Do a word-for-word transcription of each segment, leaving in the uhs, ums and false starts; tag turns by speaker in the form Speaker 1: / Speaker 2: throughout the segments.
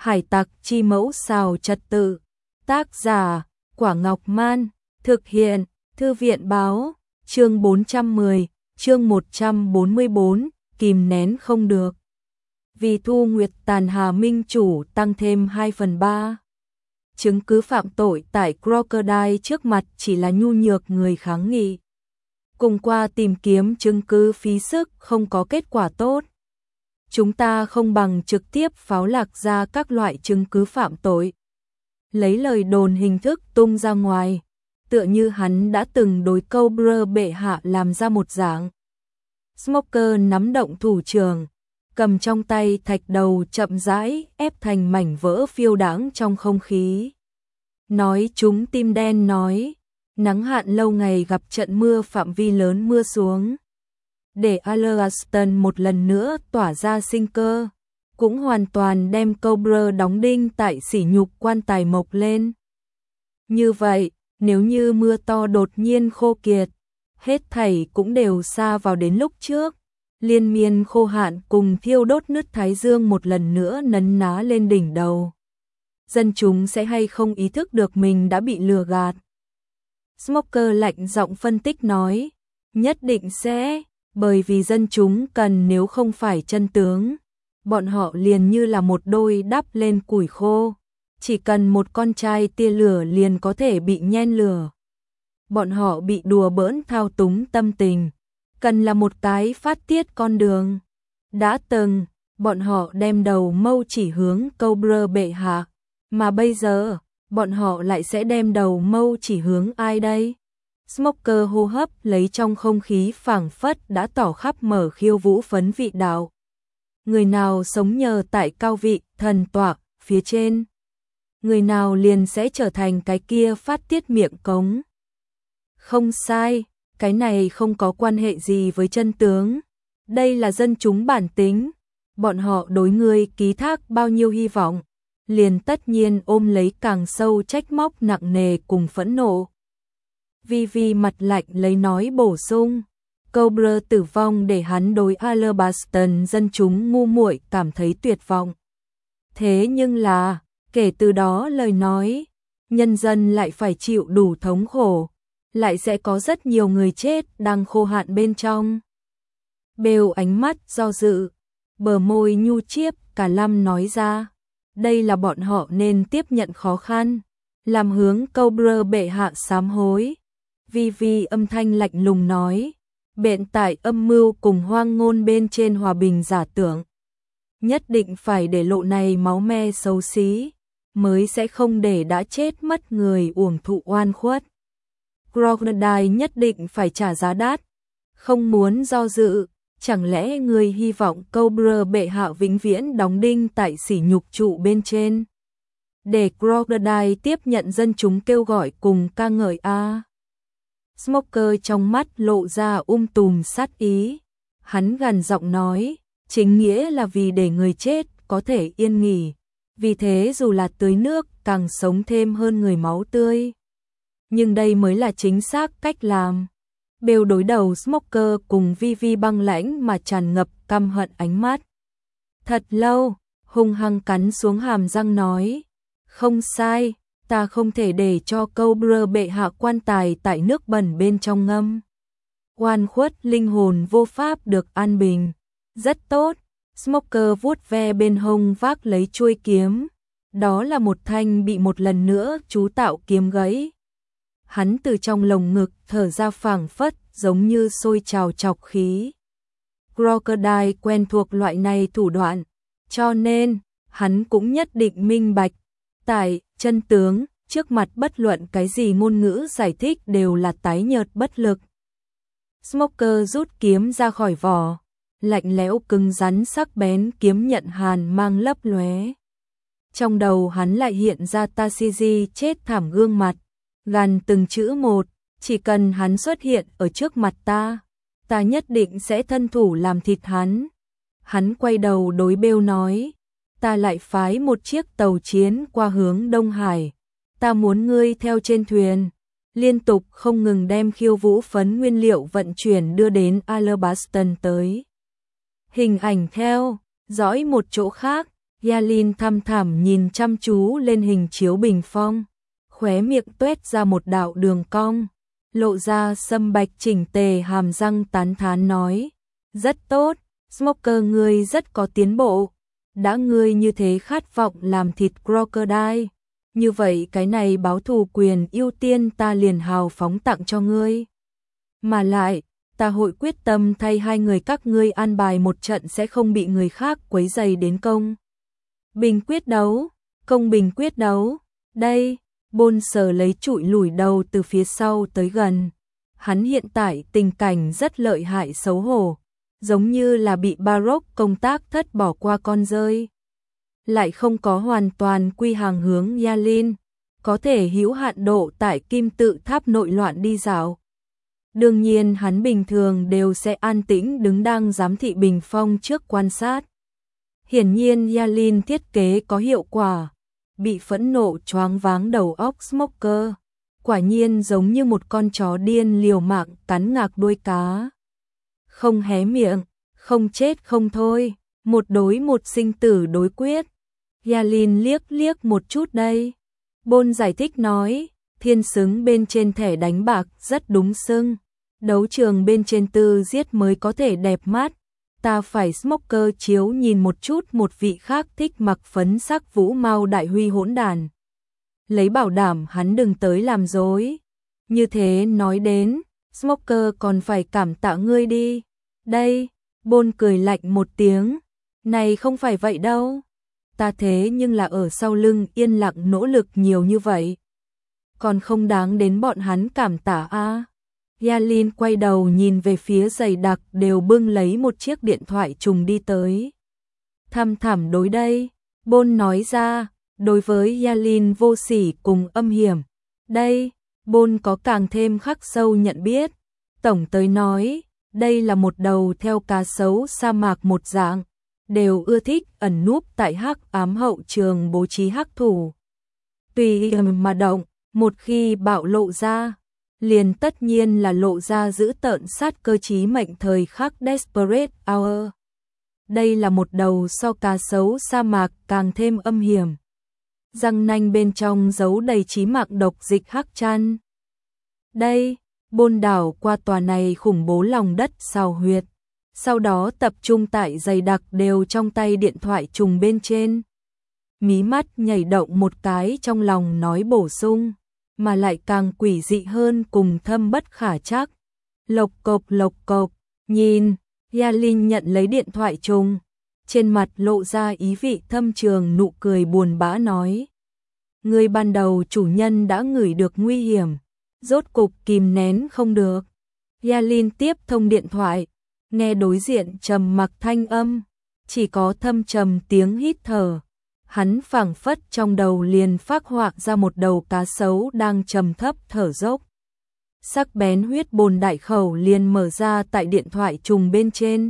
Speaker 1: Hải tặc chi mẫu xào trật tự. Tác giả, Quả Ngọc Man. Thực hiện, Thư viện báo. Chương bốn trăm mười, chương một trăm bốn mươi bốn, kìm nén không được. Vì Thu Nguyệt Tàn Hà minh chủ tăng thêm hai phần ba. Chứng cứ phạm tội tại Crocodile trước mặt chỉ là nhu nhược người kháng nghị. Cùng qua tìm kiếm chứng cứ phí sức không có kết quả tốt. Chúng ta không bằng trực tiếp pháo lạc ra các loại chứng cứ phạm tội. Lấy lời đồn hình thức tung ra ngoài, tựa như hắn đã từng đối Cobra bệ hạ làm ra một dạng. Smoker nắm động thủ trường, cầm trong tay thạch đầu chậm rãi ép thành mảnh vỡ phiêu đãng trong không khí. Nói chúng tim đen nói, nắng hạn lâu ngày gặp trận mưa phạm vi lớn mưa xuống. Để Alaston một lần nữa tỏa ra sinh cơ, cũng hoàn toàn đem Cobra đóng đinh tại sỉ nhục quan tài mộc lên. Như vậy, nếu như mưa to đột nhiên khô kiệt, hết thảy cũng đều xa vào đến lúc trước. Liên miên khô hạn cùng thiêu đốt nứt thái dương một lần nữa nấn ná lên đỉnh đầu. Dân chúng sẽ hay không ý thức được mình đã bị lừa gạt. Smoker lạnh giọng phân tích nói, nhất định sẽ, bởi vì dân chúng cần, nếu không phải chân tướng, bọn họ liền như là một đôi đắp lên củi khô, chỉ cần một con trai tia lửa liền có thể bị nhen lửa. Bọn họ bị đùa bỡn thao túng tâm tình, cần là một cái phát tiết con đường. Đã từng, bọn họ đem đầu mâu chỉ hướng Cobra bệ hạ, mà bây giờ, bọn họ lại sẽ đem đầu mâu chỉ hướng ai đây? Smoker hô hấp lấy trong không khí phảng phất đã tỏ khắp mở khiêu vũ phấn vị đạo. Người nào sống nhờ tại cao vị, thần tọa, phía trên. Người nào liền sẽ trở thành cái kia phát tiết miệng cống. Không sai, cái này không có quan hệ gì với chân tướng. Đây là dân chúng bản tính. Bọn họ đối ngươi ký thác bao nhiêu hy vọng, liền tất nhiên ôm lấy càng sâu trách móc nặng nề cùng phẫn nộ. Vi Vi mặt lạnh lấy nói bổ sung, Cobra tử vong để hắn đối Alabaston dân chúng ngu muội cảm thấy tuyệt vọng. Thế nhưng là, kể từ đó lời nói, nhân dân lại phải chịu đủ thống khổ, lại sẽ có rất nhiều người chết đang khô hạn bên trong. Bêu ánh mắt do dự, bờ môi nhu chiếp cả lâm nói ra, đây là bọn họ nên tiếp nhận khó khăn, làm hướng Cobra bệ hạ sám hối. Vi Vi âm thanh lạnh lùng nói, bện tại âm mưu cùng hoang ngôn bên trên hòa bình giả tưởng. Nhất định phải để lộ này máu me xấu xí, mới sẽ không để đã chết mất người uổng thụ oan khuất. Crocodile nhất định phải trả giá đắt, không muốn do dự, chẳng lẽ người hy vọng Cobra bệ hạ vĩnh viễn đóng đinh tại sỉ nhục trụ bên trên. Để Crocodile tiếp nhận dân chúng kêu gọi cùng ca ngợi a. Smoker trong mắt lộ ra um tùm sát ý. Hắn gằn giọng nói, chính nghĩa là vì để người chết có thể yên nghỉ. Vì thế dù là tưới nước càng sống thêm hơn người máu tươi. Nhưng đây mới là chính xác cách làm. Bêu đối đầu Smoker cùng Vi Vi băng lãnh mà tràn ngập căm hận ánh mắt. Thật lâu, hung hăng cắn xuống hàm răng nói, không sai. Ta không thể để cho Cobra bệ hạ quan tài tại nước bẩn bên trong ngâm. Oan khuất linh hồn vô pháp được an bình. Rất tốt. Smoker vuốt ve bên hông vác lấy chuôi kiếm. Đó là một thanh bị một lần nữa chú tạo kiếm gãy. Hắn từ trong lồng ngực thở ra phảng phất giống như sôi trào chọc khí. Crocodile quen thuộc loại này thủ đoạn, cho nên hắn cũng nhất định minh bạch. Tại chân tướng, trước mặt bất luận cái gì ngôn ngữ giải thích đều là tái nhợt bất lực. Smoker rút kiếm ra khỏi vỏ, lạnh lẽo cứng rắn sắc bén kiếm nhận hàn mang lấp lóe. Trong đầu hắn lại hiện ra Tashigi chết thảm gương mặt, gằn từng chữ một, chỉ cần hắn xuất hiện ở trước mặt ta, ta nhất định sẽ thân thủ làm thịt hắn. Hắn quay đầu đối Bêu nói, ta lại phái một chiếc tàu chiến qua hướng Đông Hải. Ta muốn ngươi theo trên thuyền, liên tục không ngừng đem khiêu vũ phấn nguyên liệu vận chuyển đưa đến Alabaston tới. Hình ảnh theo, dõi một chỗ khác, Yalin thăm thẳm nhìn chăm chú lên hình chiếu bình phong, khóe miệng tuét ra một đạo đường cong, lộ ra sâm bạch chỉnh tề hàm răng tán thán nói, rất tốt, Smoker ngươi rất có tiến bộ, đã ngươi như thế khát vọng làm thịt crocodile, như vậy cái này báo thù quyền ưu tiên ta liền hào phóng tặng cho ngươi. Mà lại, ta hội quyết tâm thay hai người các ngươi an bài một trận sẽ không bị người khác quấy rầy đến công. Bình quyết đấu, công bình quyết đấu, đây, Bôn sờ lấy trụi lủi đầu từ phía sau tới gần. Hắn hiện tại tình cảnh rất lợi hại xấu hổ, giống như là bị Baroque công tác thất bỏ qua con rơi. Lại không có hoàn toàn quy hàng hướng Yalin, có thể hữu hạn độ tại kim tự tháp nội loạn đi dạo. Đương nhiên hắn bình thường đều sẽ an tĩnh đứng đang giám thị bình phong trước quan sát. Hiển nhiên Yalin thiết kế có hiệu quả, bị phẫn nộ choáng váng đầu óc Smoker, quả nhiên giống như một con chó điên liều mạng cắn ngạc đuôi cá. Không hé miệng, không chết không thôi, một đối một sinh tử đối quyết. Yalin liếc liếc một chút đây. Bôn giải thích nói, thiên xứng bên trên thẻ đánh bạc rất đúng xưng. Đấu trường bên trên tư giết mới có thể đẹp mắt. Ta phải Smoker chiếu nhìn một chút một vị khác thích mặc phấn sắc vũ mau đại huy hỗn đàn. Lấy bảo đảm hắn đừng tới làm dối. Như thế nói đến, Smoker còn phải cảm tạ ngươi đi. Đây, Bôn cười lạnh một tiếng. Này không phải vậy đâu. Ta thế nhưng là ở sau lưng yên lặng nỗ lực nhiều như vậy. Còn không đáng đến bọn hắn cảm tạ a. À. Yalin quay đầu nhìn về phía dày đặc đều bưng lấy một chiếc điện thoại trùng đi tới. Thăm thẳm đối đây, Bôn nói ra, đối với Yalin vô sỉ cùng âm hiểm. Đây, Bôn có càng thêm khắc sâu nhận biết. Tổng tới nói, đây là một đầu theo cá sấu sa mạc một dạng, đều ưa thích ẩn núp tại hắc ám hậu trường bố trí hắc thủ. Tùy mà động, một khi bạo lộ ra, liền tất nhiên là lộ ra giữ tợn sát cơ chí mệnh thời khắc Desperate Hour. Đây là một đầu so cá sấu sa mạc càng thêm âm hiểm. Răng nanh bên trong giấu đầy chí mạng độc dịch hắc chăn. Đây, Bôn đảo qua tòa này khủng bố lòng đất sào huyệt. Sau đó tập trung tại dày đặc đều trong tay điện thoại trùng bên trên. Mí mắt nhảy động một cái trong lòng nói bổ sung, mà lại càng quỷ dị hơn cùng thâm bất khả trắc. Lộc cộc lộc cộc, nhìn, Yalin nhận lấy điện thoại trùng, trên mặt lộ ra ý vị thâm trường nụ cười buồn bã nói. Người ban đầu chủ nhân đã ngửi được nguy hiểm, rốt cục kìm nén không được. Yalin tiếp thông điện thoại, nghe đối diện trầm mặc thanh âm, chỉ có thâm trầm tiếng hít thở. Hắn phảng phất trong đầu liền phác họa ra một đầu cá sấu đang trầm thấp thở dốc. Sắc bén huyết bồn đại khẩu liền mở ra tại điện thoại trùng bên trên.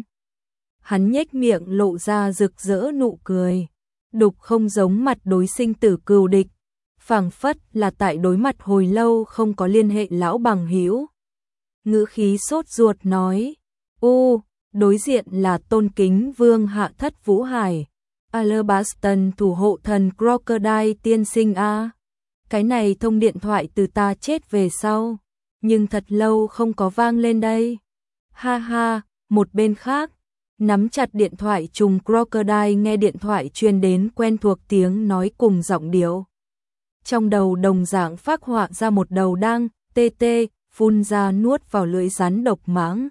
Speaker 1: Hắn nhếch miệng lộ ra rực rỡ nụ cười, đục không giống mặt đối sinh tử cừu địch, phảng phất là tại đối mặt hồi lâu không có liên hệ lão bằng hữu. Ngữ khí sốt ruột nói, u, đối diện là tôn kính vương hạ thất Vũ Hải. Alabaston thủ hộ thần Crocodile tiên sinh a. Cái này thông điện thoại từ ta chết về sau, nhưng thật lâu không có vang lên đây. Ha ha, một bên khác, nắm chặt điện thoại trùng Crocodile nghe điện thoại truyền đến quen thuộc tiếng nói cùng giọng điệu. Trong đầu đồng dạng phác họa ra một đầu đang tê tê phun ra nuốt vào lưỡi rắn độc mãng.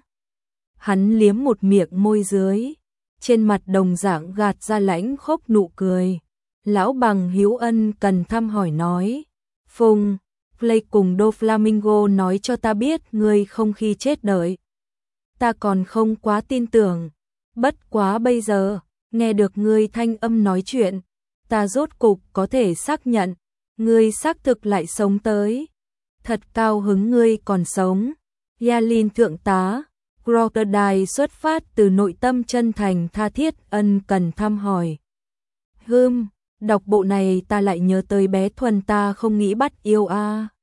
Speaker 1: Hắn liếm một miệng môi dưới, trên mặt đồng dạng gạt ra lãnh khốc nụ cười. Lão bằng hữu ân cần thăm hỏi nói, Phùng, Play cùng Do Flamingo nói cho ta biết ngươi không khi chết đợi. Ta còn không quá tin tưởng, bất quá bây giờ, nghe được ngươi thanh âm nói chuyện, ta rốt cục có thể xác nhận, ngươi xác thực lại sống tới. Thật cao hứng ngươi còn sống. Yalin thượng tá, Crocodile xuất phát từ nội tâm chân thành tha thiết ân cần thăm hỏi. Hừm, đọc bộ này ta lại nhớ tới bé Thuần ta không nghĩ bắt yêu a. À.